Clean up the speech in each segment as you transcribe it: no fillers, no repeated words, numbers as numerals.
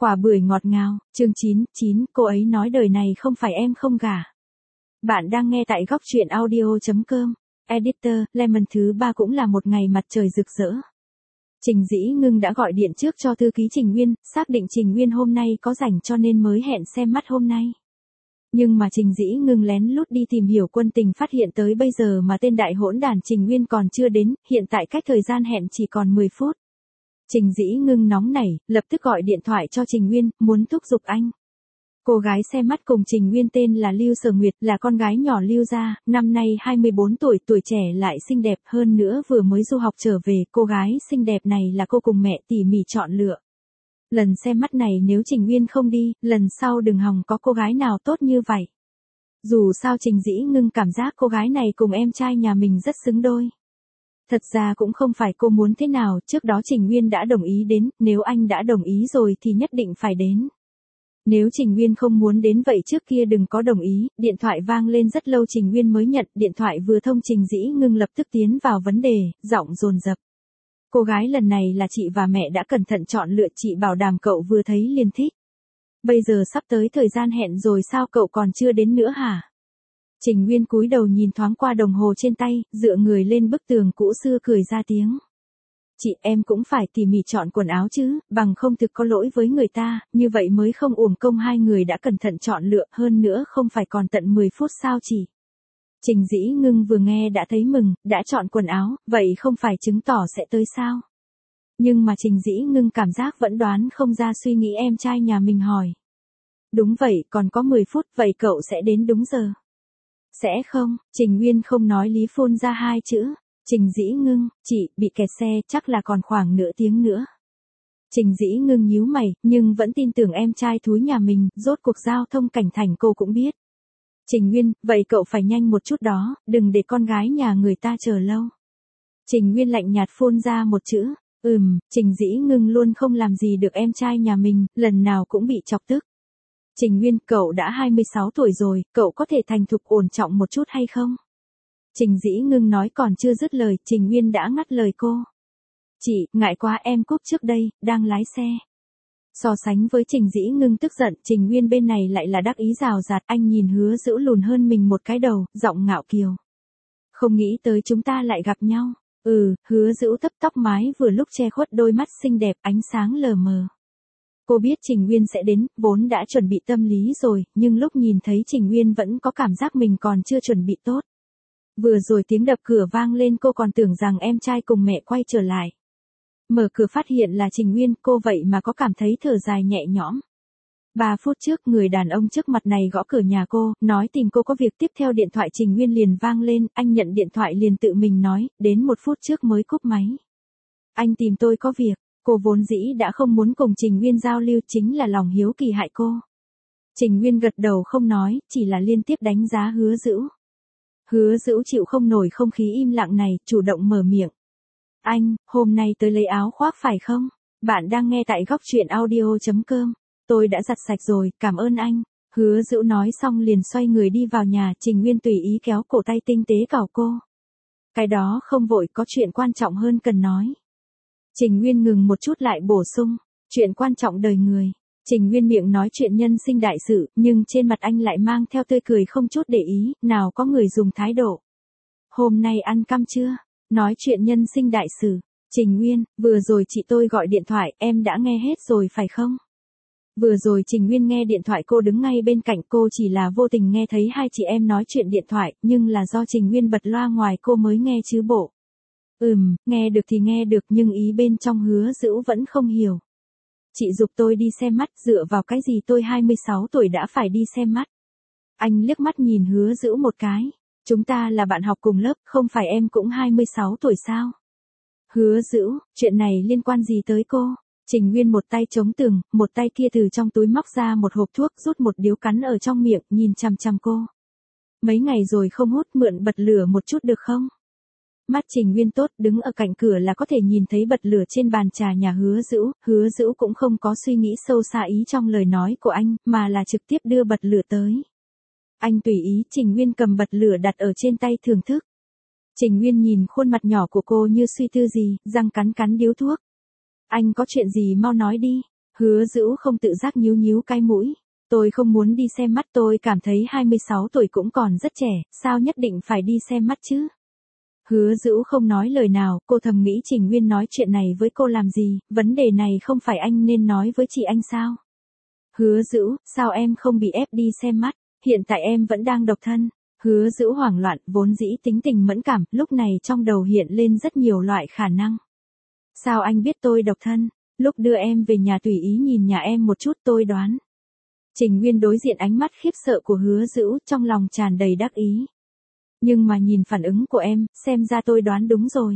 Quả bưởi ngọt ngào, chương 9, cô ấy nói đời này không phải em không gả. Bạn đang nghe tại góc truyện audio.com. Editor, Lemon thứ 3 cũng là một ngày mặt trời rực rỡ. Trình Dĩ Ngưng đã gọi điện trước cho thư ký Trình Nguyên, xác định Trình Nguyên hôm nay có rảnh cho nên mới hẹn xem mắt hôm nay. Nhưng mà Trình Dĩ Ngưng lén lút đi tìm hiểu quân tình phát hiện tới bây giờ mà tên đại hỗn đản Trình Nguyên còn chưa đến, hiện tại cách thời gian hẹn chỉ còn 10 phút. Trình Dĩ Ngưng nóng nảy, lập tức gọi điện thoại cho Trình Nguyên, muốn thúc giục anh. Cô gái xem mắt cùng Trình Nguyên tên là Lưu Sở Nguyệt, là con gái nhỏ Lưu gia, năm nay 24 tuổi, tuổi trẻ lại xinh đẹp, hơn nữa vừa mới du học trở về, cô gái xinh đẹp này là cô cùng mẹ tỉ mỉ chọn lựa. Lần xem mắt này nếu Trình Nguyên không đi, lần sau đừng hòng có cô gái nào tốt như vậy. Dù sao Trình Dĩ Ngưng cảm giác cô gái này cùng em trai nhà mình rất xứng đôi. Thật ra cũng không phải cô muốn thế nào, trước đó Trình Nguyên đã đồng ý đến, nếu anh đã đồng ý rồi thì nhất định phải đến. Nếu Trình Nguyên không muốn đến vậy trước kia đừng có đồng ý, điện thoại vang lên rất lâu Trình Nguyên mới nhận, điện thoại vừa thông Trình Dĩ Ngưng lập tức tiến vào vấn đề, giọng dồn dập. Cô gái lần này là chị và mẹ đã cẩn thận chọn lựa, chị bảo đảm cậu vừa thấy liền thích. Bây giờ sắp tới thời gian hẹn rồi sao cậu còn chưa đến nữa hả? Trình Nguyên cúi đầu nhìn thoáng qua đồng hồ trên tay, dựa người lên bức tường cũ xưa cười ra tiếng. Chị em cũng phải tỉ mỉ chọn quần áo chứ, bằng không thực có lỗi với người ta, như vậy mới không uổng công hai người đã cẩn thận chọn lựa, hơn nữa không phải còn tận 10 phút sao chị. Trình Dĩ Ngưng vừa nghe đã thấy mừng, đã chọn quần áo, vậy không phải chứng tỏ sẽ tới sao? Nhưng mà Trình Dĩ Ngưng cảm giác vẫn đoán không ra suy nghĩ em trai nhà mình hỏi. Đúng vậy, còn có 10 phút, vậy cậu sẽ đến đúng giờ. Sẽ không, Trình Nguyên không nói lý phun ra hai chữ. Trình Dĩ Ngưng, chị, bị kẹt xe, chắc là còn khoảng nửa tiếng nữa. Trình Dĩ Ngưng nhíu mày, nhưng vẫn tin tưởng em trai thúi nhà mình, rốt cuộc giao thông cảnh thành cô cũng biết. Trình Nguyên, vậy cậu phải nhanh một chút đó, đừng để con gái nhà người ta chờ lâu. Trình Nguyên lạnh nhạt phun ra một chữ, Trình Dĩ Ngưng luôn không làm gì được em trai nhà mình, lần nào cũng bị chọc tức. Trình Nguyên, cậu đã 26 tuổi rồi, cậu có thể thành thục ổn trọng một chút hay không? Trình Dĩ Ngưng nói còn chưa dứt lời, Trình Nguyên đã ngắt lời cô. Chị, ngại quá em cúp trước đây, đang lái xe. So sánh với Trình Dĩ Ngưng tức giận, Trình Nguyên bên này lại là đắc ý rào rạt, anh nhìn Hứa Dữu lùn hơn mình một cái đầu, giọng ngạo kiều. Không nghĩ tới chúng ta lại gặp nhau. Hứa Dữu thấp tóc mái vừa lúc che khuất đôi mắt xinh đẹp, ánh sáng lờ mờ. Cô biết Trình Nguyên sẽ đến, vốn đã chuẩn bị tâm lý rồi, nhưng lúc nhìn thấy Trình Nguyên vẫn có cảm giác mình còn chưa chuẩn bị tốt. Vừa rồi tiếng đập cửa vang lên cô còn tưởng rằng em trai cùng mẹ quay trở lại. Mở cửa phát hiện là Trình Nguyên, cô vậy mà có cảm thấy thở dài nhẹ nhõm. 3 phút trước người đàn ông trước mặt này gõ cửa nhà cô, nói tìm cô có việc, tiếp theo điện thoại Trình Nguyên liền vang lên, anh nhận điện thoại liền tự mình nói, đến 1 phút trước mới cúp máy. Anh tìm tôi có việc, cô vốn dĩ đã không muốn cùng Trình Nguyên giao lưu, chính là lòng hiếu kỳ hại cô. Trình Nguyên gật đầu không nói, chỉ là liên tiếp đánh giá Hứa Dữu. Hứa Dữu chịu không nổi không khí im lặng này, chủ động mở miệng. Anh, hôm nay tới lấy áo khoác phải không? Bạn đang nghe tại góc truyện audio.com. Tôi đã giặt sạch rồi, cảm ơn anh. Hứa Dữu nói xong liền xoay người đi vào nhà, Trình Nguyên tùy ý kéo cổ tay tinh tế cào cô. Cái đó không vội, có chuyện quan trọng hơn cần nói. Trình Nguyên ngừng một chút lại bổ sung, chuyện quan trọng đời người. Trình Nguyên miệng nói chuyện nhân sinh đại sự, nhưng trên mặt anh lại mang theo tươi cười không chút để ý, nào có người dùng thái độ. Hôm nay ăn căm chưa? Nói chuyện nhân sinh đại sự. Trình Nguyên, vừa rồi chị tôi gọi điện thoại, em đã nghe hết rồi phải không? Vừa rồi Trình Nguyên nghe điện thoại, cô đứng ngay bên cạnh, cô chỉ là vô tình nghe thấy hai chị em nói chuyện điện thoại, nhưng là do Trình Nguyên bật loa ngoài cô mới nghe chứ bộ. Nghe được thì nghe được nhưng ý bên trong Hứa Dữu vẫn không hiểu. Chị giục tôi đi xem mắt, dựa vào cái gì tôi 26 tuổi đã phải đi xem mắt? Anh liếc mắt nhìn Hứa Dữu một cái. Chúng ta là bạn học cùng lớp, không phải em cũng 26 tuổi sao? Hứa Dữu, chuyện này liên quan gì tới cô? Trình Nguyên một tay chống tường, một tay kia từ trong túi móc ra một hộp thuốc, rút một điếu cắn ở trong miệng, nhìn chằm chằm cô. Mấy ngày rồi không hút, mượn bật lửa một chút được không? Mắt Trình Nguyên tốt, đứng ở cạnh cửa là có thể nhìn thấy bật lửa trên bàn trà nhà Hứa Dữu cũng không có suy nghĩ sâu xa ý trong lời nói của anh, mà là trực tiếp đưa bật lửa tới. Anh tùy ý, Trình Nguyên cầm bật lửa đặt ở trên tay thưởng thức. Trình Nguyên nhìn khuôn mặt nhỏ của cô như suy tư gì, răng cắn cắn điếu thuốc. Anh có chuyện gì mau nói đi. Hứa Dữu không tự giác nhíu nhíu cái mũi. Tôi không muốn đi xem mắt, tôi cảm thấy 26 tuổi cũng còn rất trẻ, sao nhất định phải đi xem mắt chứ? Hứa Dữu không nói lời nào, cô thầm nghĩ Trình Nguyên nói chuyện này với cô làm gì, vấn đề này không phải anh nên nói với chị anh sao? Hứa Dữu, sao em không bị ép đi xem mắt, hiện tại em vẫn đang độc thân. Hứa Dữu hoảng loạn, vốn dĩ tính tình mẫn cảm, lúc này trong đầu hiện lên rất nhiều loại khả năng. Sao anh biết tôi độc thân? Lúc đưa em về nhà tùy ý nhìn nhà em một chút tôi đoán. Trình Nguyên đối diện ánh mắt khiếp sợ của Hứa Dữu, trong lòng tràn đầy đắc ý. Nhưng mà nhìn phản ứng của em, xem ra tôi đoán đúng rồi.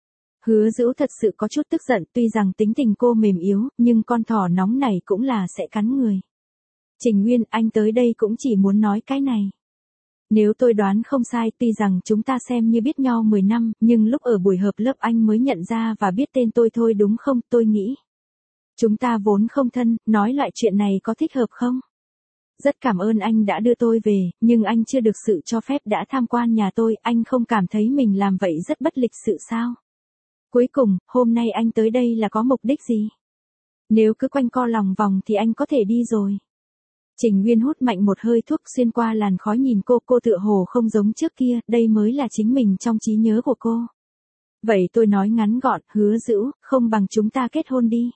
Hứa Dữu thật sự có chút tức giận, tuy rằng tính tình cô mềm yếu, nhưng con thỏ nóng này cũng là sẽ cắn người. Trình Nguyên, anh tới đây cũng chỉ muốn nói cái này. Nếu tôi đoán không sai, tuy rằng chúng ta xem như biết nhau 10 năm, nhưng lúc ở buổi họp lớp anh mới nhận ra và biết tên tôi thôi đúng không, tôi nghĩ. Chúng ta vốn không thân, nói loại chuyện này có thích hợp không? Rất cảm ơn anh đã đưa tôi về, nhưng anh chưa được sự cho phép đã tham quan nhà tôi, anh không cảm thấy mình làm vậy rất bất lịch sự sao? Cuối cùng, hôm nay anh tới đây là có mục đích gì? Nếu cứ quanh co lòng vòng thì anh có thể đi rồi. Trình Nguyên hút mạnh một hơi thuốc xuyên qua làn khói nhìn cô tựa hồ không giống trước kia, đây mới là chính mình trong trí nhớ của cô. Vậy tôi nói ngắn gọn, Hứa Dữu, không bằng chúng ta kết hôn đi.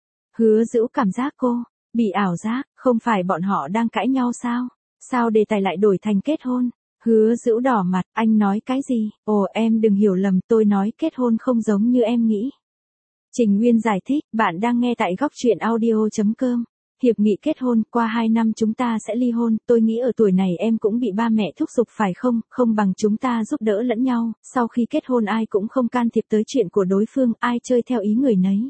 Hứa Dữu cảm giác cô bị ảo giác, không phải bọn họ đang cãi nhau sao? Sao đề tài lại đổi thành kết hôn? Hứa Dữu đỏ mặt, anh nói cái gì? Ồ em đừng hiểu lầm, tôi nói kết hôn không giống như em nghĩ. Trình Nguyên giải thích, bạn đang nghe tại góc truyện audio.com. Hiệp nghị kết hôn, qua 2 năm chúng ta sẽ ly hôn, tôi nghĩ ở tuổi này em cũng bị ba mẹ thúc giục phải không, không bằng chúng ta giúp đỡ lẫn nhau, sau khi kết hôn ai cũng không can thiệp tới chuyện của đối phương, ai chơi theo ý người nấy.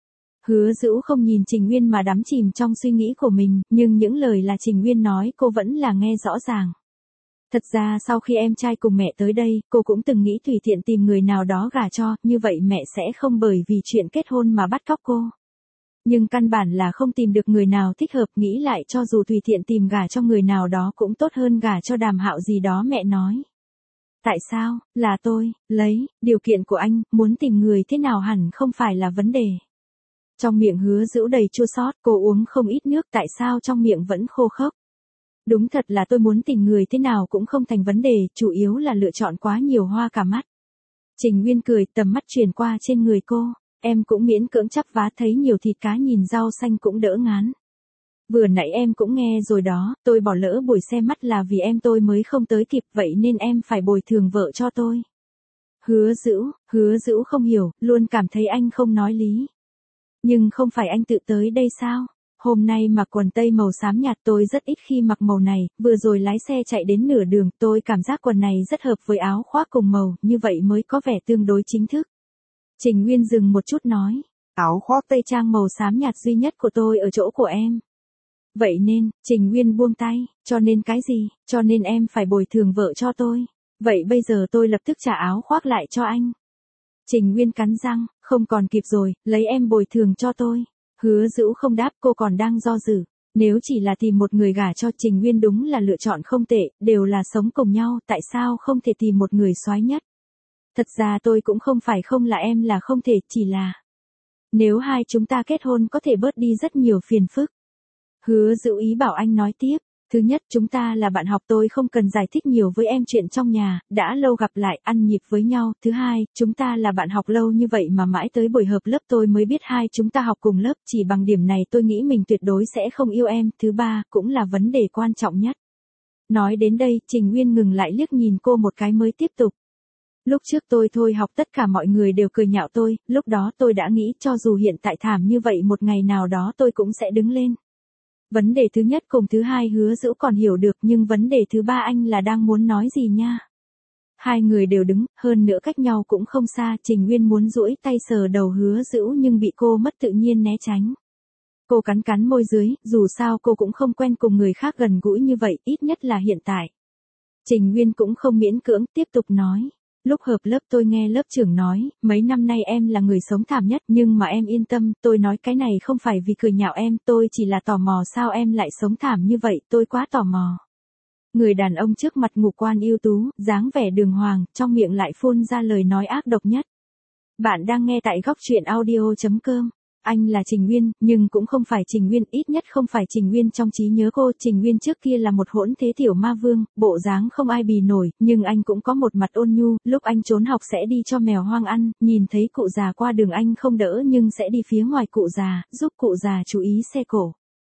Hứa Dữu không nhìn Trình Nguyên mà đắm chìm trong suy nghĩ của mình, nhưng những lời là Trình Nguyên nói cô vẫn là nghe rõ ràng. Thật ra sau khi em trai cùng mẹ tới đây, cô cũng từng nghĩ tùy tiện tìm người nào đó gả cho, như vậy mẹ sẽ không bởi vì chuyện kết hôn mà bắt cóc cô. Nhưng căn bản là không tìm được người nào thích hợp, nghĩ lại cho dù tùy tiện tìm gả cho người nào đó cũng tốt hơn gả cho Đàm Hạo gì đó mẹ nói. Tại sao, là tôi, điều kiện của anh, muốn tìm người thế nào hẳn không phải là vấn đề. Trong miệng Hứa Dữu đầy chua xót, cô uống không ít nước tại sao trong miệng vẫn khô khốc. Đúng thật là tôi muốn tìm người thế nào cũng không thành vấn đề, chủ yếu là lựa chọn quá nhiều hoa cả mắt. Trình Nguyên cười, tầm mắt chuyển qua trên người cô, em cũng miễn cưỡng chắp vá, thấy nhiều thịt cá nhìn rau xanh cũng đỡ ngán. Vừa nãy em cũng nghe rồi đó, tôi bỏ lỡ buổi xem mắt là vì em tôi mới không tới kịp, vậy nên em phải bồi thường vợ cho tôi. Hứa Dữu không hiểu, luôn cảm thấy anh không nói lý. Nhưng không phải anh tự tới đây sao? Hôm nay mặc quần tây màu xám nhạt, tôi rất ít khi mặc màu này, vừa rồi lái xe chạy đến nửa đường, tôi cảm giác quần này rất hợp với áo khoác cùng màu, như vậy mới có vẻ tương đối chính thức. Trình Nguyên dừng một chút nói, áo khoác tây trang màu xám nhạt duy nhất của tôi ở chỗ của em. Vậy nên, Trình Nguyên buông tay, cho nên cái gì, cho nên em phải bồi thường vợ cho tôi. Vậy bây giờ tôi lập tức trả áo khoác lại cho anh. Trình Nguyên cắn răng, không còn kịp rồi, lấy em bồi thường cho tôi. Hứa Dữu không đáp, cô còn đang do dự. Nếu chỉ là tìm một người gả cho Trình Nguyên đúng là lựa chọn không tệ, đều là sống cùng nhau, tại sao không thể tìm một người soái nhất? Thật ra tôi cũng không phải không là em là không thể, chỉ là nếu hai chúng ta kết hôn có thể bớt đi rất nhiều phiền phức. Hứa Dữu ý bảo anh nói tiếp. Thứ nhất, chúng ta là bạn học, tôi không cần giải thích nhiều với em chuyện trong nhà, đã lâu gặp lại, ăn nhịp với nhau. Thứ hai, chúng ta là bạn học lâu như vậy mà mãi tới buổi họp lớp tôi mới biết hai chúng ta học cùng lớp, chỉ bằng điểm này tôi nghĩ mình tuyệt đối sẽ không yêu em. Thứ ba, cũng là vấn đề quan trọng nhất. Nói đến đây, Trình Nguyên ngừng lại liếc nhìn cô một cái mới tiếp tục. Lúc trước tôi thôi học tất cả mọi người đều cười nhạo tôi, lúc đó tôi đã nghĩ cho dù hiện tại thảm như vậy một ngày nào đó tôi cũng sẽ đứng lên. Vấn đề thứ nhất cùng thứ hai Hứa Dữu còn hiểu được, nhưng vấn đề thứ ba anh là đang muốn nói gì nha? Hai người đều đứng, hơn nữa cách nhau cũng không xa, Trình Nguyên muốn duỗi tay sờ đầu Hứa Dữu nhưng bị cô mất tự nhiên né tránh. Cô cắn cắn môi dưới, dù sao cô cũng không quen cùng người khác gần gũi như vậy, ít nhất là hiện tại. Trình Nguyên cũng không miễn cưỡng, tiếp tục nói. Lúc hợp lớp tôi nghe lớp trưởng nói, mấy năm nay em là người sống thảm nhất, nhưng mà em yên tâm, tôi nói cái này không phải vì cười nhạo em, tôi chỉ là tò mò sao em lại sống thảm như vậy, tôi quá tò mò. Người đàn ông trước mặt ngũ quan ưu tú, dáng vẻ đường hoàng, trong miệng lại phun ra lời nói ác độc nhất. Bạn đang nghe tại góc truyện audio.com. anh là Trình Nguyên, nhưng cũng không phải Trình Nguyên, ít nhất không phải Trình Nguyên trong trí nhớ cô. Trình Nguyên trước kia là một hỗn thế tiểu ma vương, bộ dáng không ai bì nổi, nhưng anh cũng có một mặt ôn nhu, lúc anh trốn học sẽ đi cho mèo hoang ăn, nhìn thấy cụ già qua đường anh không đỡ nhưng sẽ đi phía ngoài cụ già, giúp cụ già chú ý xe cổ.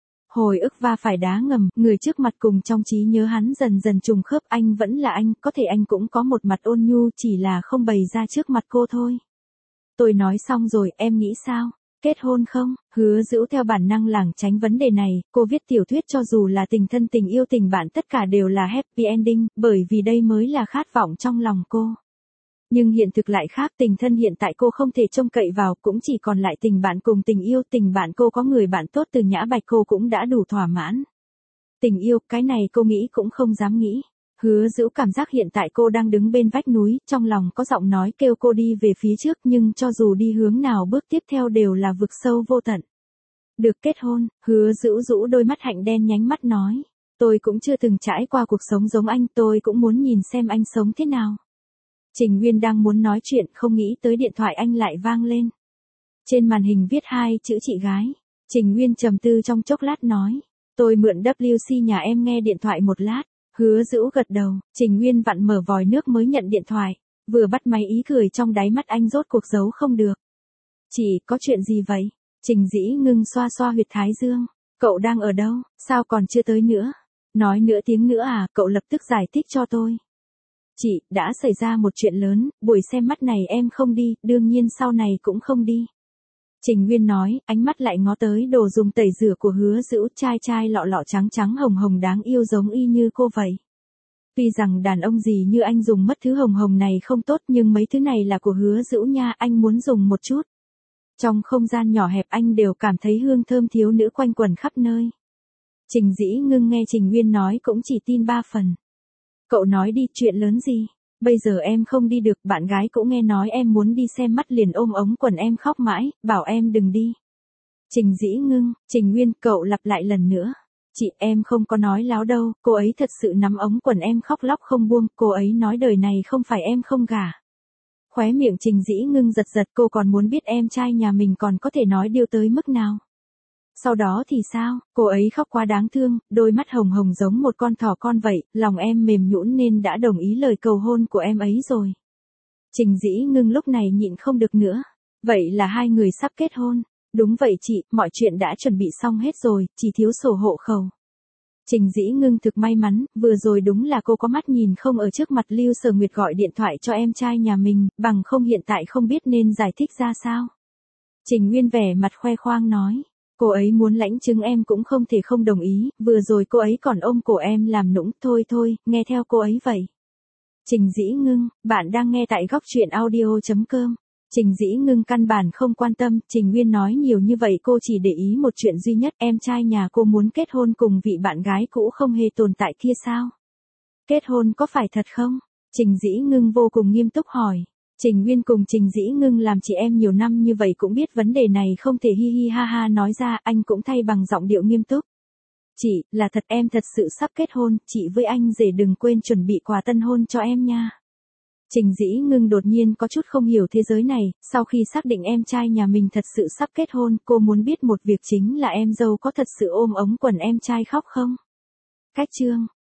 Hồi ức va phải đá ngầm, người trước mặt cùng trong trí nhớ hắn dần dần trùng khớp, anh vẫn là anh, có thể anh cũng có một mặt ôn nhu, chỉ là không bày ra trước mặt cô thôi. Tôi nói xong rồi, em nghĩ sao? Kết hôn không? Hứa Dữu theo bản năng lảng tránh vấn đề này, cô viết tiểu thuyết cho dù là tình thân tình yêu tình bạn tất cả đều là happy ending, bởi vì đây mới là khát vọng trong lòng cô. Nhưng hiện thực lại khác, tình thân hiện tại cô không thể trông cậy vào, cũng chỉ còn lại tình bạn cùng tình yêu, tình bạn cô có người bạn tốt từ Nhã Bạch cô cũng đã đủ thỏa mãn. Tình yêu, cái này cô nghĩ cũng không dám nghĩ. Hứa Dữu cảm giác hiện tại cô đang đứng bên vách núi, trong lòng có giọng nói kêu cô đi về phía trước nhưng cho dù đi hướng nào bước tiếp theo đều là vực sâu vô tận. Được kết hôn, Hứa Dữu rũ đôi mắt hạnh đen nhánh mắt nói. Tôi cũng chưa từng trải qua cuộc sống giống anh, tôi cũng muốn nhìn xem anh sống thế nào. Trình Nguyên đang muốn nói chuyện không nghĩ tới điện thoại anh lại vang lên. Trên màn hình viết 2 chữ chị gái. Trình Nguyên trầm tư trong chốc lát nói. Tôi mượn WC nhà em nghe điện thoại một lát. Hứa Dữu gật đầu, Trình Nguyên vặn mở vòi nước mới nhận điện thoại. Vừa bắt máy ý cười trong đáy mắt anh rốt cuộc giấu không được. Chị, có chuyện gì vậy? Trình Dĩ Ngưng xoa xoa huyệt thái dương. Cậu đang ở đâu, sao còn chưa tới nữa? Nói nửa tiếng nữa à, cậu lập tức giải thích cho tôi. Chị, đã xảy ra một chuyện lớn, buổi xem mắt này em không đi, đương nhiên sau này cũng không đi. Trình Nguyên nói, ánh mắt lại ngó tới đồ dùng tẩy rửa của Hứa Dữu, chai lọ lọ trắng trắng hồng hồng đáng yêu giống y như cô vậy. Tuy rằng đàn ông gì như anh dùng mất thứ hồng hồng này không tốt nhưng mấy thứ này là của Hứa Dữu nha, anh muốn dùng một chút. Trong không gian nhỏ hẹp anh đều cảm thấy hương thơm thiếu nữ quanh quẩn khắp nơi. Trình Dĩ Ngưng nghe Trình Nguyên nói cũng chỉ tin 3 phần. Cậu nói đi, chuyện lớn gì? Bây giờ em không đi được, bạn gái cũng nghe nói em muốn đi xem mắt liền ôm ống quần em khóc mãi, bảo em đừng đi. Trình Dĩ Ngưng, Trình Nguyên, cậu lặp lại lần nữa. Chị, em không có nói láo đâu, cô ấy thật sự nắm ống quần em khóc lóc không buông, cô ấy nói đời này không phải em không gả. Khóe miệng Trình Dĩ Ngưng giật giật, cô còn muốn biết em trai nhà mình còn có thể nói điều tới mức nào. Sau đó thì sao, cô ấy khóc quá đáng thương, đôi mắt hồng hồng giống một con thỏ con vậy, lòng em mềm nhũn nên đã đồng ý lời cầu hôn của em ấy rồi. Trình Dĩ Ngưng lúc này nhịn không được nữa. Vậy là hai người sắp kết hôn. Đúng vậy chị, mọi chuyện đã chuẩn bị xong hết rồi, chỉ thiếu sổ hộ khẩu. Trình Dĩ Ngưng thực may mắn, vừa rồi đúng là cô có mắt nhìn không ở trước mặt Lưu Sở Nguyệt gọi điện thoại cho em trai nhà mình, bằng không hiện tại không biết nên giải thích ra sao. Trình Nguyên vẻ mặt khoe khoang nói. Cô ấy muốn lãnh chứng em cũng không thể không đồng ý, vừa rồi cô ấy còn ôm cổ em làm nũng, thôi, nghe theo cô ấy vậy. Trình Dĩ Ngưng, bạn đang nghe tại góc truyện audio.com. Trình Dĩ Ngưng căn bản không quan tâm, Trình Nguyên nói nhiều như vậy cô chỉ để ý một chuyện duy nhất, em trai nhà cô muốn kết hôn cùng vị bạn gái cũ không hề tồn tại kia sao? Kết hôn có phải thật không? Trình Dĩ Ngưng vô cùng nghiêm túc hỏi. Trình Nguyên cùng Trình Dĩ Ngưng làm chị em nhiều năm như vậy cũng biết vấn đề này không thể hi hi ha ha nói ra, anh cũng thay bằng giọng điệu nghiêm túc. Chị, là thật em thật sự sắp kết hôn, chị với anh rể đừng quên chuẩn bị quà tân hôn cho em nha. Trình Dĩ Ngưng đột nhiên có chút không hiểu thế giới này, sau khi xác định em trai nhà mình thật sự sắp kết hôn, cô muốn biết một việc chính là em dâu có thật sự ôm ống quần em trai khóc không? Cách chương